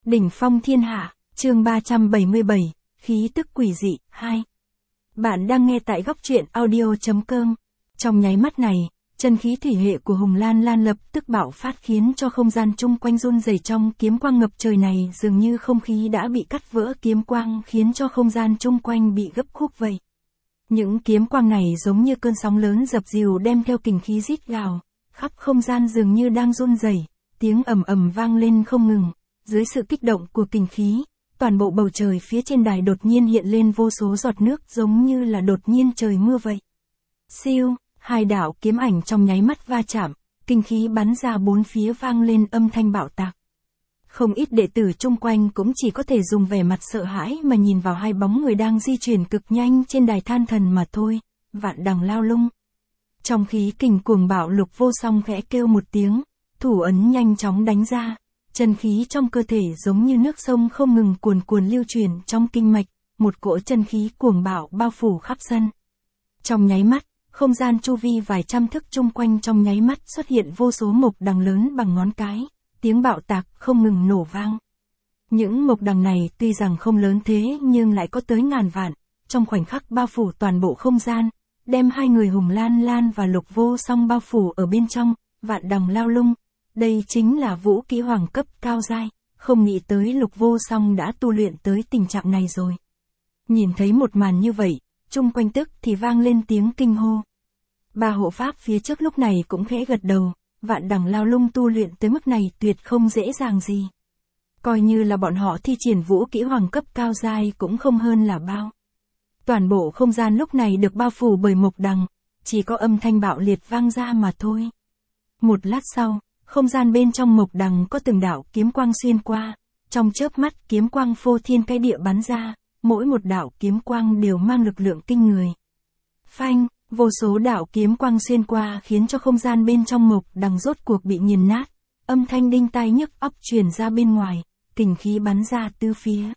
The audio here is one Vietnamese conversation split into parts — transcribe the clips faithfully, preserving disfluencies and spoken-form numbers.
Đỉnh phong thiên hạ, chương ba trăm bảy mươi bảy, khí tức quỷ dị, hai. Bạn đang nghe tại góc truyện audio.com. Trong nháy mắt này, chân khí thủy hệ của Hùng Lan Lan lập tức bạo phát khiến cho không gian chung quanh run rẩy, trong kiếm quang ngập trời này dường như không khí đã bị cắt vỡ, kiếm quang khiến cho không gian chung quanh bị gấp khúc vậy. Những kiếm quang này giống như cơn sóng lớn dập dìu đem theo kình khí rít gào, khắp không gian dường như đang run rẩy, tiếng ầm ầm vang lên không ngừng. Dưới sự kích động của kình khí, toàn bộ bầu trời phía trên đài đột nhiên hiện lên vô số giọt nước giống như là đột nhiên trời mưa vậy. Siêu, hai đạo kiếm ảnh trong nháy mắt va chạm, kình khí bắn ra bốn phía vang lên âm thanh bạo tạc. Không ít đệ tử chung quanh cũng chỉ có thể dùng vẻ mặt sợ hãi mà nhìn vào hai bóng người đang di chuyển cực nhanh trên đài than thần mà thôi, Vạn Đằng Lao Lung. Trong khí kình cuồng bạo, Lục Vô Song khẽ kêu một tiếng, thủ ấn nhanh chóng đánh ra. Chân khí trong cơ thể giống như nước sông không ngừng cuồn cuồn lưu chuyển trong kinh mạch, một cỗ chân khí cuồng bạo bao phủ khắp sân. Trong nháy mắt, không gian chu vi vài trăm thước chung quanh trong nháy mắt xuất hiện vô số mộc đằng lớn bằng ngón cái, tiếng bạo tạc không ngừng nổ vang. Những mộc đằng này tuy rằng không lớn thế nhưng lại có tới ngàn vạn, trong khoảnh khắc bao phủ toàn bộ không gian, đem hai người Hùng Lan Lan và Lục Vô Song bao phủ ở bên trong. Vạn Đằng Lao Lung. Đây chính là vũ kỹ hoàng cấp cao giai, không nghĩ tới Lục Vô Song đã tu luyện tới tình trạng này rồi. Nhìn thấy một màn như vậy, chung quanh tức thì vang lên tiếng kinh hô. Ba hộ pháp phía trước lúc này cũng khẽ gật đầu, Vạn Đằng Lao Lung tu luyện tới mức này tuyệt không dễ dàng gì. Coi như là bọn họ thi triển vũ kỹ hoàng cấp cao giai cũng không hơn là bao. Toàn bộ không gian lúc này được bao phủ bởi mộc đằng, chỉ có âm thanh bạo liệt vang ra mà thôi. Một lát sau, không gian bên trong mộc đằng có từng đạo kiếm quang xuyên qua, trong chớp mắt kiếm quang phô thiên cái địa bắn ra, mỗi một đạo kiếm quang đều mang lực lượng kinh người. Phanh, vô số đạo kiếm quang xuyên qua khiến cho không gian bên trong mộc đằng rốt cuộc bị nghiền nát, âm thanh đinh tai nhức óc truyền ra bên ngoài, kình khí bắn ra tứ phía.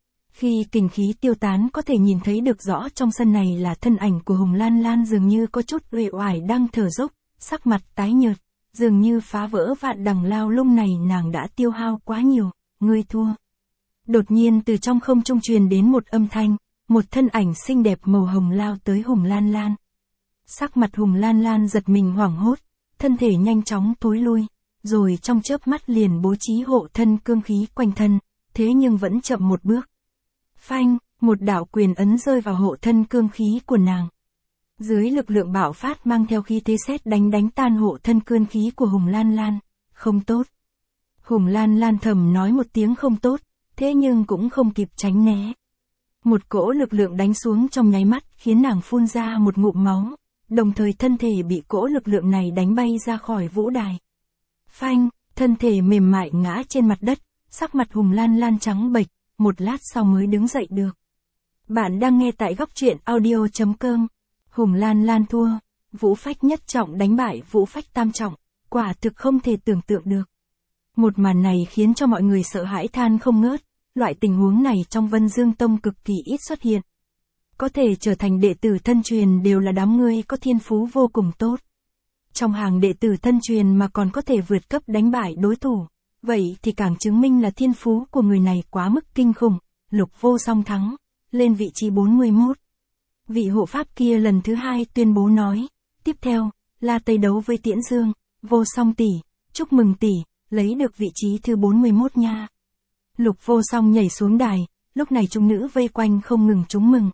Khi kình khí tiêu tán có thể nhìn thấy được rõ trong sân này là thân ảnh của Hùng Lan Lan dường như có chút uể oải đang thở dốc, sắc mặt tái nhợt. Dường như phá vỡ Vạn Đằng Lao Lung này nàng đã tiêu hao quá nhiều, ngươi thua. Đột nhiên từ trong không trung truyền đến một âm thanh, một thân ảnh xinh đẹp màu hồng lao tới Hùng Lan Lan. Sắc mặt Hùng Lan Lan giật mình hoảng hốt, thân thể nhanh chóng tối lui, rồi trong chớp mắt liền bố trí hộ thân cương khí quanh thân, thế nhưng vẫn chậm một bước. Phanh, một đạo quyền ấn rơi vào hộ thân cương khí của nàng. Dưới lực lượng bạo phát mang theo khí thế sét đánh đánh tan hộ thân cương khí của Hùng Lan Lan. Không tốt. Hùng Lan Lan thầm nói một tiếng không tốt, thế nhưng cũng không kịp tránh né. Một cỗ lực lượng đánh xuống trong nháy mắt khiến nàng phun ra một ngụm máu, đồng thời thân thể bị cỗ lực lượng này đánh bay ra khỏi vũ đài. Phanh, thân thể mềm mại ngã trên mặt đất, sắc mặt Hùng Lan Lan trắng bệch, một lát sau mới đứng dậy được. Bạn đang nghe tại góc truyện audio.com. Hùng Lan Lan thua, vũ phách nhất trọng đánh bại vũ phách tam trọng, quả thực không thể tưởng tượng được. Một màn này khiến cho mọi người sợ hãi than không ngớt, loại tình huống này trong Vân Dương Tông cực kỳ ít xuất hiện. Có thể trở thành đệ tử thân truyền đều là đám người có thiên phú vô cùng tốt. Trong hàng đệ tử thân truyền mà còn có thể vượt cấp đánh bại đối thủ, vậy thì càng chứng minh là thiên phú của người này quá mức kinh khủng. Lục Vô Song thắng, lên vị trí bốn mươi mốt. Vị hộ pháp kia lần thứ hai tuyên bố nói, tiếp theo, La Tây đấu với Tiễn Dương, Vô Song tỷ, chúc mừng tỷ, lấy được vị trí thứ bốn mươi mốt nha. Lục Vô Song nhảy xuống đài, lúc này chúng nữ vây quanh không ngừng chúc mừng.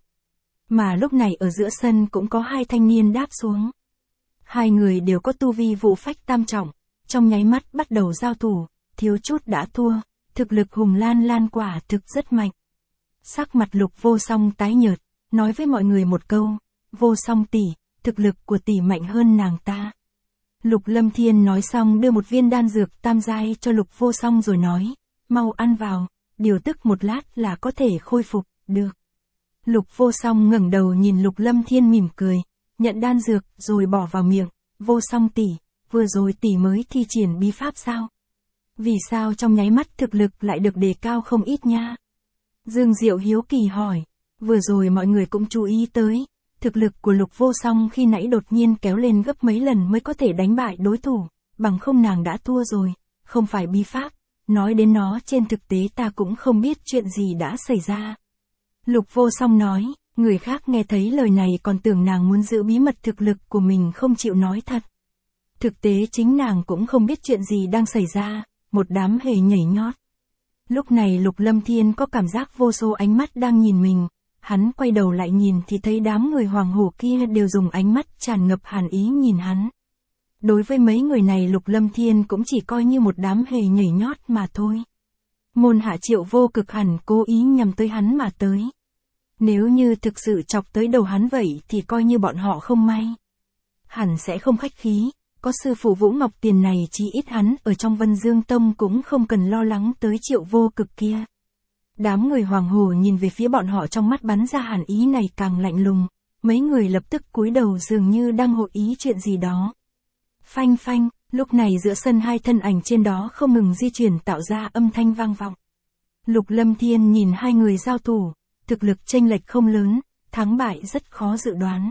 Mà lúc này ở giữa sân cũng có hai thanh niên đáp xuống. Hai người đều có tu vi vũ phách tam trọng, trong nháy mắt bắt đầu giao thủ, thiếu chút đã thua, thực lực Hùng Lan Lan quả thực rất mạnh. Sắc mặt Lục Vô Song tái nhợt, nói với mọi người một câu, Vô Song tỷ, thực lực của tỷ mạnh hơn nàng ta. Lục Lâm Thiên nói xong đưa một viên đan dược tam giai cho Lục Vô Song rồi nói, mau ăn vào, điều tức một lát là có thể khôi phục, được. Lục Vô Song ngẩng đầu nhìn Lục Lâm Thiên mỉm cười, nhận đan dược rồi bỏ vào miệng, Vô Song tỷ, vừa rồi tỷ mới thi triển bí pháp sao? Vì sao trong nháy mắt thực lực lại được đề cao không ít nha? Dương Diệu hiếu kỳ hỏi. Vừa rồi mọi người cũng chú ý tới, thực lực của Lục Vô Song khi nãy đột nhiên kéo lên gấp mấy lần mới có thể đánh bại đối thủ, bằng không nàng đã thua rồi, không phải bí pháp, nói đến nó trên thực tế ta cũng không biết chuyện gì đã xảy ra. Lục Vô Song nói, người khác nghe thấy lời này còn tưởng nàng muốn giữ bí mật thực lực của mình không chịu nói thật. Thực tế chính nàng cũng không biết chuyện gì đang xảy ra, một đám hề nhảy nhót. Lúc này Lục Lâm Thiên có cảm giác vô số ánh mắt đang nhìn mình, hắn quay đầu lại nhìn thì thấy đám người hoàng hổ kia đều dùng ánh mắt tràn ngập hàn ý nhìn hắn. Đối với mấy người này Lục Lâm Thiên cũng chỉ coi như một đám hề nhảy nhót mà thôi. Môn Hạ Triệu vô cực hẳn cố ý nhằm tới hắn mà tới. Nếu như thực sự chọc tới đầu hắn vậy thì coi như bọn họ không may. Hẳn sẽ không khách khí, có sư phụ Vũ Ngọc Tiền này chí ít hắn ở trong Vân Dương Tông cũng không cần lo lắng tới Triệu vô cực kia. Đám người hoàng hổ nhìn về phía bọn họ trong mắt bắn ra hàn ý này càng lạnh lùng, mấy người lập tức cúi đầu dường như đang hội ý chuyện gì đó. Phanh phanh, lúc này giữa sân hai thân ảnh trên đó không ngừng di chuyển tạo ra âm thanh vang vọng. Lục Lâm Thiên nhìn hai người giao thủ, thực lực chênh lệch không lớn, thắng bại rất khó dự đoán.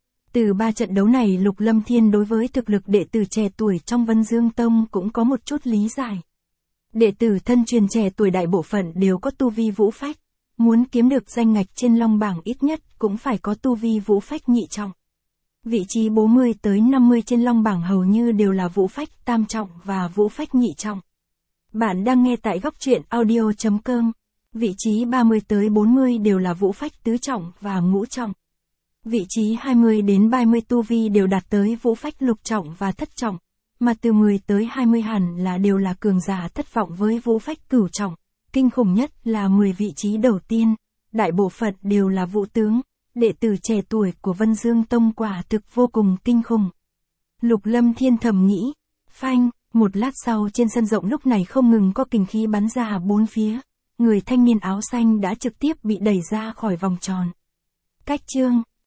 Từ ba trận đấu này Lục Lâm Thiên đối với thực lực đệ tử trẻ tuổi trong Vân Dương Tông cũng có một chút lý giải. Đệ tử thân truyền trẻ tuổi đại bộ phận đều có tu vi vũ phách, muốn kiếm được danh ngạch trên long bảng ít nhất cũng phải có tu vi vũ phách nhị trọng. Vị trí bốn mươi tới năm mươi trên long bảng hầu như đều là vũ phách tam trọng và vũ phách nhị trọng. Bạn đang nghe tại góc truyện audio chấm com. Vị trí ba mươi tới bốn mươi đều là vũ phách tứ trọng và ngũ trọng. Vị trí hai mươi đến ba mươi tu vi đều đạt tới vũ phách lục trọng và thất trọng, mà từ mười tới hai mươi hẳn là đều là cường giả thất vọng với vũ phách cửu trọng. Kinh khủng nhất là mười vị trí đầu tiên, đại bộ phận đều là vũ tướng, đệ tử trẻ tuổi của Vân Dương Tông quả thực vô cùng kinh khủng. Lục Lâm Thiên thầm nghĩ, phanh, một lát sau trên sân rộng lúc này không ngừng có kình khí bắn ra bốn phía, người thanh niên áo xanh đã trực tiếp bị đẩy ra khỏi vòng tròn. Cách chương